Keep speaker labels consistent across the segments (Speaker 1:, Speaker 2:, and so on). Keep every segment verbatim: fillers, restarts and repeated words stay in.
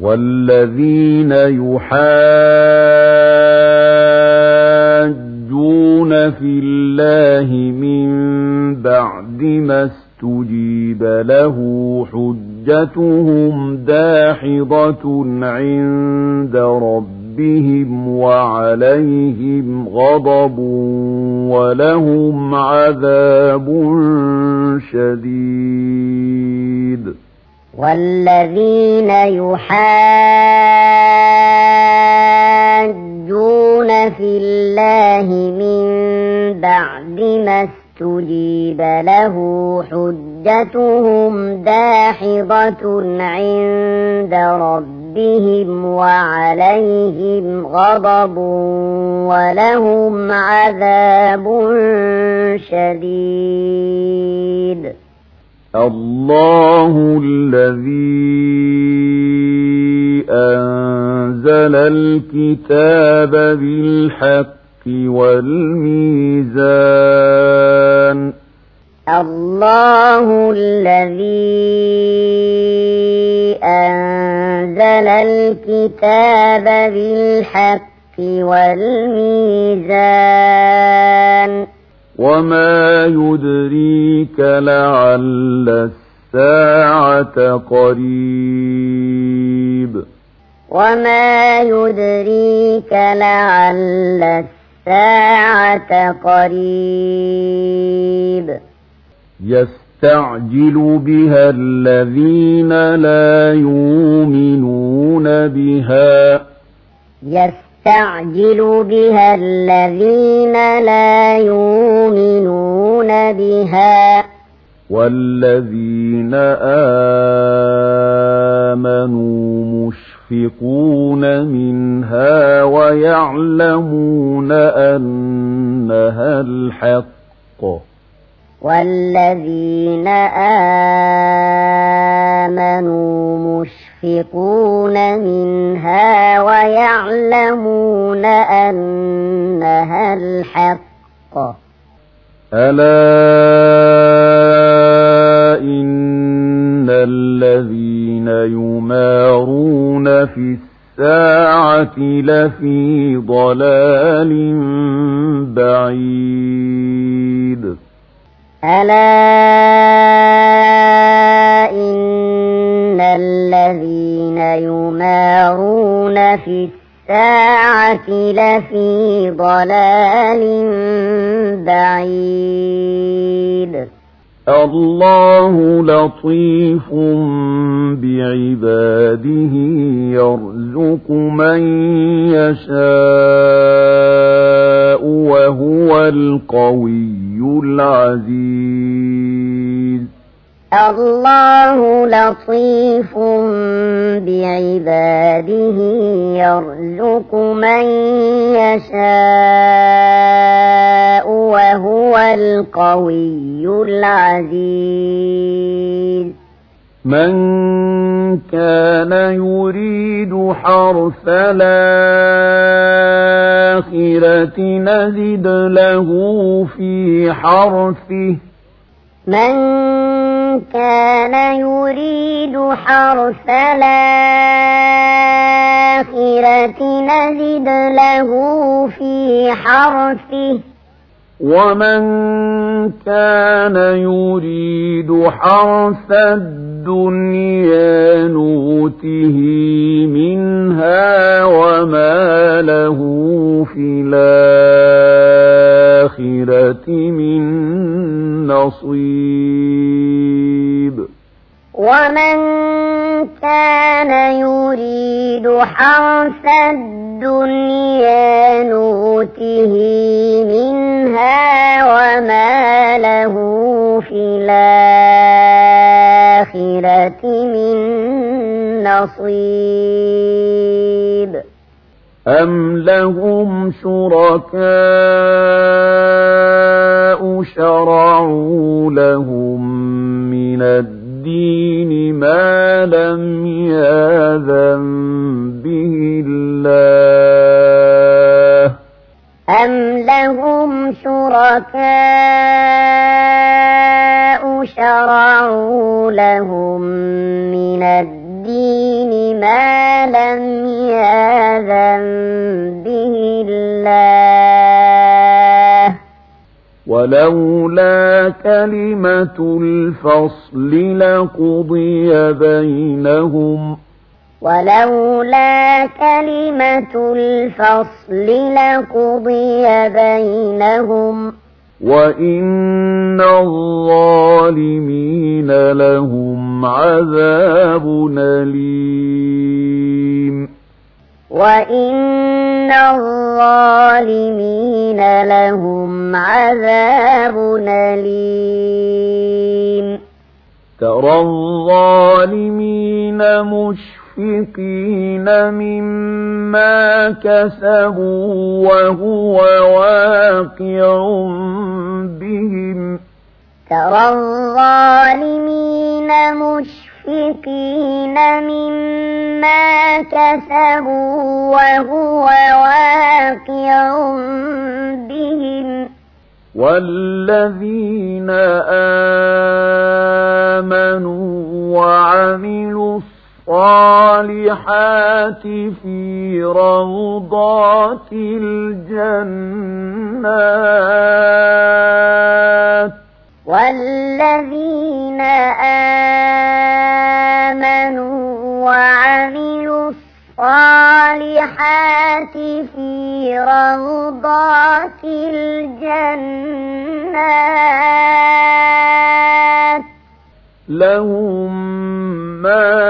Speaker 1: والذين يحاجون في الله من بعد ما استجيب له حجتهم داحضة عند ربهم وعليهم غضب ولهم عذاب شديد.
Speaker 2: والذين يحاجون في الله من بعد ما استجيب له حجتهم داحضة عند ربهم وعليهم غضب ولهم عذاب شديد.
Speaker 1: الله الذي أنزل الكتاب بالحق والميزان.
Speaker 2: الله الذي أنزل الكتاب بالحق والميزان.
Speaker 1: وما يدريك لعل الساعة قريب.
Speaker 2: وما يدريك لعل الساعة قريب.
Speaker 1: يستعجل بها الذين لا يؤمنون بها.
Speaker 2: يستعجل بها الذين لا يؤمنون بها.
Speaker 1: والذين آمنوا مشفقون منها ويعلمون أنها الحق.
Speaker 2: والذين آمنوا مشفقون منها ويعلمون أنها الحق.
Speaker 1: ألا إن الذين يمارون في الساعة لفي ضلال بعيد.
Speaker 2: ألا إن الذين يمارون في الساعة لفي ضلال بعيد.
Speaker 1: الله لطيف بعباده يرزق من يشاء وهو القوي العزيز.
Speaker 2: الله لطيف بعباده يرزق من يشاء وهو القوي العزيز.
Speaker 1: من كان يريد حرث الآخرة نزد له في حرثه.
Speaker 2: من كان يريد حرث الآخرة نزد له في حرثه.
Speaker 1: ومن كان يريد حرث الدنيا نؤته منها وما له في الآخرة من نصيب.
Speaker 2: ومن كان يريد حرث الدنيا نؤته منها وما له في الآخرة من نصيب.
Speaker 1: أم لهم شركاء شرعوا لهم من الدين ما لم يأذن به الله.
Speaker 2: أم لهم شركاء شرعوا لهم من الدين ما لم يأذن به الله
Speaker 1: ولولا كلمة الفصل لقضي بينهم
Speaker 2: ولولا كلمة الفصل لقضي بينهم
Speaker 1: وإن الظالمين لهم عذاب أليم
Speaker 2: وإن الظالمين لهم عذاب أليم
Speaker 1: ترى الظالمين مشفقين مما كسبوا وهو واقع بهم
Speaker 2: ترى الظالمين مشفقين مما كسبوا وهو واقع بهم
Speaker 1: والذين آمنوا وعملوا الصالحات في روضات الجنات
Speaker 2: والذين آمنوا وعملوا الصالحات في روضات الجنات
Speaker 1: لهم ما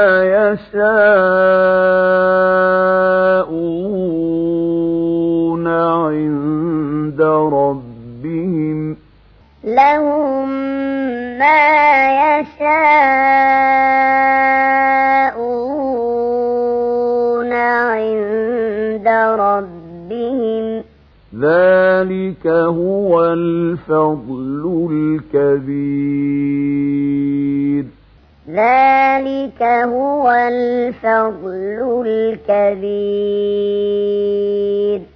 Speaker 1: يشاءون عند ربهم
Speaker 2: لهم ما يشاءون عند ربهم
Speaker 1: ذلك هو الفضل الكبير
Speaker 2: ذلك هو الفضل الكبير